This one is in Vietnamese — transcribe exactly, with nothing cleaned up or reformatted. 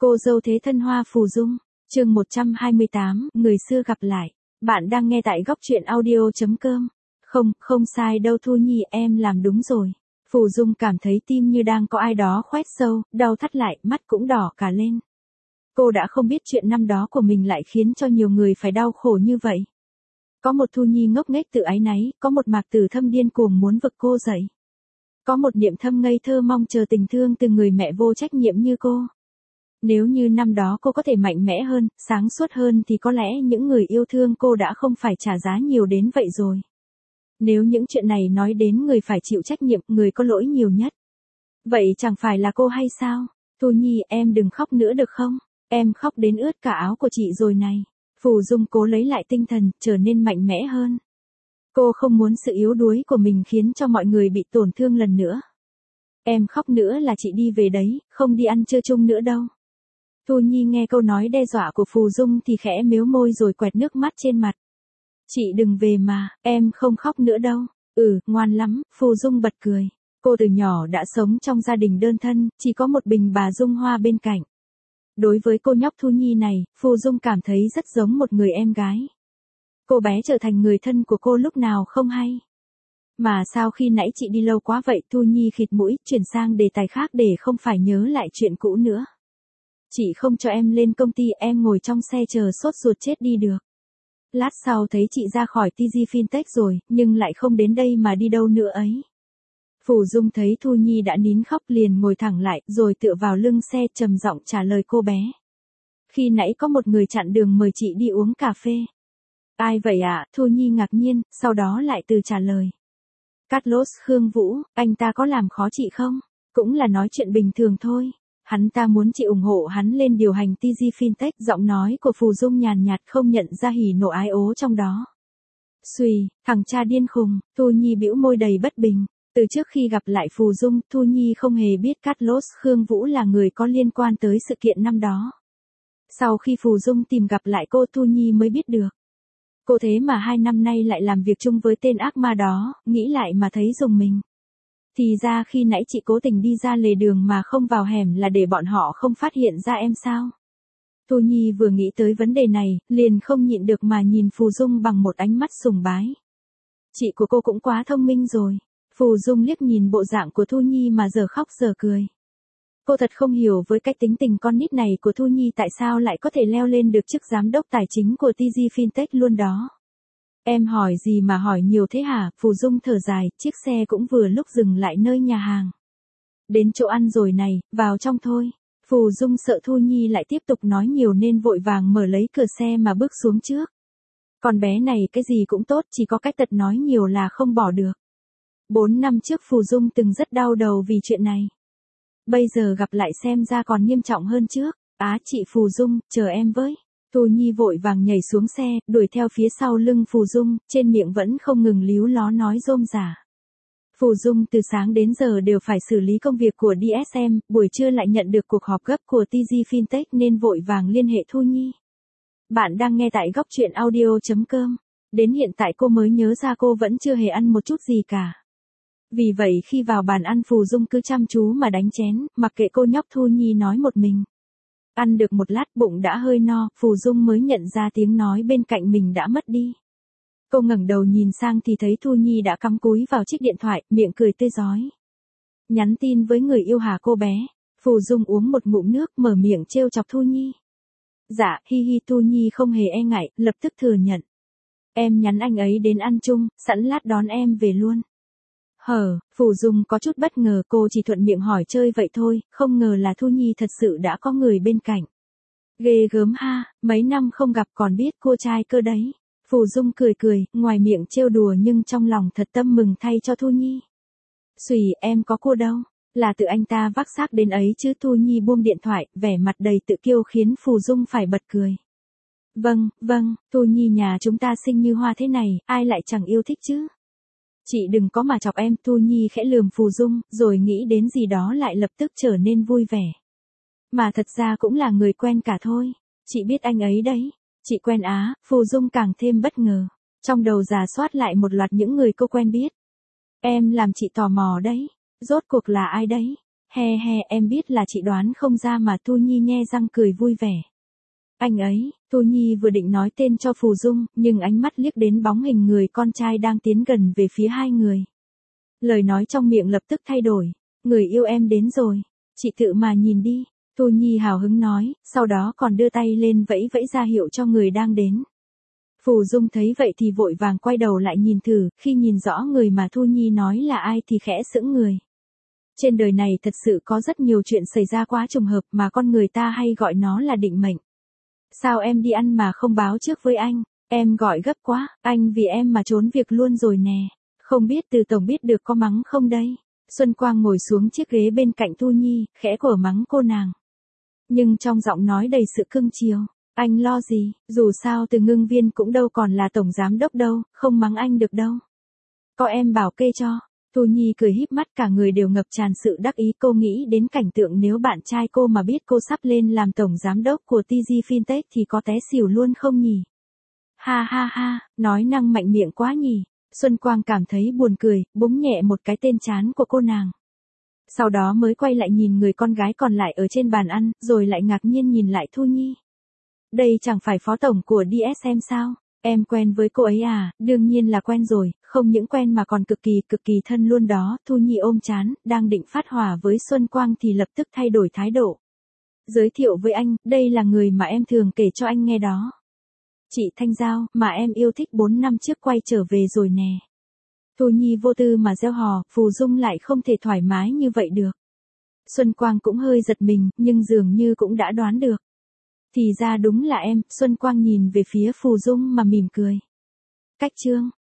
Cô dâu thế thân Hoa Phù Dung, chương một trăm hai mươi tám, người xưa gặp lại. Bạn đang nghe tại góc truyện audio chấm com. Không, không sai đâu Thu Nhi, em làm đúng rồi. Phù Dung cảm thấy tim như đang có ai đó khoét sâu, đau thắt lại, mắt cũng đỏ cả lên. Cô đã không biết chuyện năm đó của mình lại khiến cho nhiều người phải đau khổ như vậy. Có một Thu Nhi ngốc nghếch tự áy náy, có một Mạc Tử Thâm điên cuồng muốn vực cô dậy. Có một Niệm Thâm ngây thơ mong chờ tình thương từ người mẹ vô trách nhiệm như cô. Nếu như năm đó cô có thể mạnh mẽ hơn, sáng suốt hơn thì có lẽ những người yêu thương cô đã không phải trả giá nhiều đến vậy rồi. Nếu những chuyện này nói đến người phải chịu trách nhiệm, người có lỗi nhiều nhất. Vậy chẳng phải là cô hay sao? Thu Nhi, em đừng khóc nữa được không? Em khóc đến ướt cả áo của chị rồi này. Phù Dung cố lấy lại tinh thần, trở nên mạnh mẽ hơn. Cô không muốn sự yếu đuối của mình khiến cho mọi người bị tổn thương lần nữa. Em khóc nữa là chị đi về đấy, không đi ăn trưa chung nữa đâu. Thu Nhi nghe câu nói đe dọa của Phù Dung thì khẽ mếu môi rồi quẹt nước mắt trên mặt. Chị đừng về mà, em không khóc nữa đâu. Ừ, ngoan lắm, Phù Dung bật cười. Cô từ nhỏ đã sống trong gia đình đơn thân, chỉ có một bình bà Dung Hoa bên cạnh. Đối với cô nhóc Thu Nhi này, Phù Dung cảm thấy rất giống một người em gái. Cô bé trở thành người thân của cô lúc nào không hay. Mà sao khi nãy chị đi lâu quá vậy? Thu Nhi khịt mũi, chuyển sang đề tài khác để không phải nhớ lại chuyện cũ nữa. Chị không cho em lên công ty, em ngồi trong xe chờ sốt ruột chết đi được. Lát sau thấy chị ra khỏi tê giê Fintech rồi, nhưng lại không đến đây mà đi đâu nữa ấy. Phù Dung thấy Thu Nhi đã nín khóc liền ngồi thẳng lại, rồi tựa vào lưng xe trầm giọng trả lời cô bé. Khi nãy có một người chặn đường mời chị đi uống cà phê. Ai vậy ạ? Thu Nhi ngạc nhiên, sau đó lại từ trả lời. Carlos Khương Vũ, anh ta có làm khó chị không? Cũng là nói chuyện bình thường thôi. Hắn ta muốn chị ủng hộ hắn lên điều hành tê giê Fintech. Giọng nói của Phù Dung nhàn nhạt không nhận ra hỉ nộ ái ố trong đó. Xùy, thằng cha điên khùng. Thu Nhi bĩu môi đầy bất bình. Từ trước khi gặp lại Phù Dung, Thu Nhi không hề biết Carlos Khương Vũ là người có liên quan tới sự kiện năm đó. Sau khi Phù Dung tìm gặp lại cô, Thu Nhi mới biết được. Cô thế mà hai năm nay lại làm việc chung với tên ác ma đó, nghĩ lại mà thấy rùng mình. Thì ra khi nãy chị cố tình đi ra lề đường mà không vào hẻm là để bọn họ không phát hiện ra em sao? Thu Nhi vừa nghĩ tới vấn đề này, liền không nhịn được mà nhìn Phù Dung bằng một ánh mắt sùng bái. Chị của cô cũng quá thông minh rồi. Phù Dung liếc nhìn bộ dạng của Thu Nhi mà giờ khóc giờ cười. Cô thật không hiểu với cách tính tình con nít này của Thu Nhi tại sao lại có thể leo lên được chức giám đốc tài chính của tê giê Fintech luôn đó. Em hỏi gì mà hỏi nhiều thế hả? Phù Dung thở dài, chiếc xe cũng vừa lúc dừng lại nơi nhà hàng. Đến chỗ ăn rồi này, vào trong thôi. Phù Dung sợ Thu Nhi lại tiếp tục nói nhiều nên vội vàng mở lấy cửa xe mà bước xuống trước. Con bé này cái gì cũng tốt, chỉ có cái tật nói nhiều là không bỏ được. Bốn năm trước Phù Dung từng rất đau đầu vì chuyện này. Bây giờ gặp lại xem ra còn nghiêm trọng hơn trước. Á chị Phù Dung, chờ em với. Thu Nhi vội vàng nhảy xuống xe, đuổi theo phía sau lưng Phù Dung, trên miệng vẫn không ngừng líu ló nói rôm rả. Phù Dung từ sáng đến giờ đều phải xử lý công việc của đê ét em, buổi trưa lại nhận được cuộc họp gấp của tê giê Fintech nên vội vàng liên hệ Thu Nhi. Bạn đang nghe tại góc truyện audio chấm com. Đến hiện tại cô mới nhớ ra cô vẫn chưa hề ăn một chút gì cả. Vì vậy khi vào bàn ăn Phù Dung cứ chăm chú mà đánh chén, mặc kệ cô nhóc Thu Nhi nói một mình. Ăn được một lát bụng đã hơi no, Phù Dung mới nhận ra tiếng nói bên cạnh mình đã mất đi. Cô ngẩng đầu nhìn sang thì thấy Thu Nhi đã cắm cúi vào chiếc điện thoại, miệng cười tươi rói. Nhắn tin với người yêu hả cô bé? Phù Dung uống một ngụm nước mở miệng trêu chọc Thu Nhi. Dạ, hi hi. Thu Nhi không hề e ngại, lập tức thừa nhận. Em nhắn anh ấy đến ăn chung, sẵn lát đón em về luôn. Hờ, Phù Dung có chút bất ngờ, cô chỉ thuận miệng hỏi chơi vậy thôi, không ngờ là Thu Nhi thật sự đã có người bên cạnh. Ghê gớm ha, mấy năm không gặp còn biết cô trai cơ đấy. Phù Dung cười cười, ngoài miệng trêu đùa nhưng trong lòng thật tâm mừng thay cho Thu Nhi. Xùy, em có cô đâu, là tự anh ta vác xác đến ấy chứ. Thu Nhi buông điện thoại, vẻ mặt đầy tự kiêu khiến Phù Dung phải bật cười. Vâng, vâng, Thu Nhi nhà chúng ta xinh như hoa thế này, ai lại chẳng yêu thích chứ. Chị đừng có mà chọc em. Thu Nhi khẽ lườm Phù Dung, rồi nghĩ đến gì đó lại lập tức trở nên vui vẻ. Mà thật ra cũng là người quen cả thôi. Chị biết anh ấy đấy. Chị quen á? Phù Dung càng thêm bất ngờ. Trong đầu rà soát lại một loạt những người cô quen biết. Em làm chị tò mò đấy. Rốt cuộc là ai đấy? he he em biết là chị đoán không ra mà. Thu Nhi nhe răng cười vui vẻ. Anh ấy, Thu Nhi vừa định nói tên cho Phù Dung, nhưng ánh mắt liếc đến bóng hình người con trai đang tiến gần về phía hai người. Lời nói trong miệng lập tức thay đổi. Người yêu em đến rồi. Chị tự mà nhìn đi. Thu Nhi hào hứng nói, sau đó còn đưa tay lên vẫy vẫy ra hiệu cho người đang đến. Phù Dung thấy vậy thì vội vàng quay đầu lại nhìn thử, khi nhìn rõ người mà Thu Nhi nói là ai thì khẽ sững người. Trên đời này thật sự có rất nhiều chuyện xảy ra quá trùng hợp mà con người ta hay gọi nó là định mệnh. Sao em đi ăn mà không báo trước với anh? Em gọi gấp quá, anh vì em mà trốn việc luôn rồi nè. Không biết Từ tổng biết được có mắng không đây? Xuân Quang ngồi xuống chiếc ghế bên cạnh Thu Nhi, khẽ cổ mắng cô nàng. Nhưng trong giọng nói đầy sự cưng chiều. Anh lo gì, dù sao Từ Ngưng Viên cũng đâu còn là tổng giám đốc đâu, không mắng anh được đâu. Có em bảo kê cho. Thu Nhi cười híp mắt, cả người đều ngập tràn sự đắc ý. Cô nghĩ đến cảnh tượng nếu bạn trai cô mà biết cô sắp lên làm tổng giám đốc của tê giê Fintech thì có té xỉu luôn không nhỉ? Ha ha ha, nói năng mạnh miệng quá nhỉ. Xuân Quang cảm thấy buồn cười, búng nhẹ một cái tên trán của cô nàng. Sau đó mới quay lại nhìn người con gái còn lại ở trên bàn ăn, rồi lại ngạc nhiên nhìn lại Thu Nhi. Đây chẳng phải phó tổng của đê ét em sao? Em quen với cô ấy à? Đương nhiên là quen rồi, không những quen mà còn cực kỳ cực kỳ thân luôn đó. Thu Nhi ôm trán, đang định phát hỏa với Xuân Quang thì lập tức thay đổi thái độ. Giới thiệu với anh, đây là người mà em thường kể cho anh nghe đó. Chị Thanh Giao, mà em yêu thích bốn năm trước quay trở về rồi nè. Thu Nhi vô tư mà gieo hò, Phù Dung lại không thể thoải mái như vậy được. Xuân Quang cũng hơi giật mình, nhưng dường như cũng đã đoán được. Thì ra đúng là em. Xuân Quang nhìn về phía Phù Dung mà mỉm cười. Cách chương